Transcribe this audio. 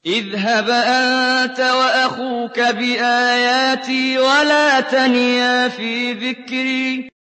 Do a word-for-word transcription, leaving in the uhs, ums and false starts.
اذْهَبْ أَنتَ وَأَخُوكَ بِآيَاتِي وَلَا تَنِيَا فِي ذِكْرِي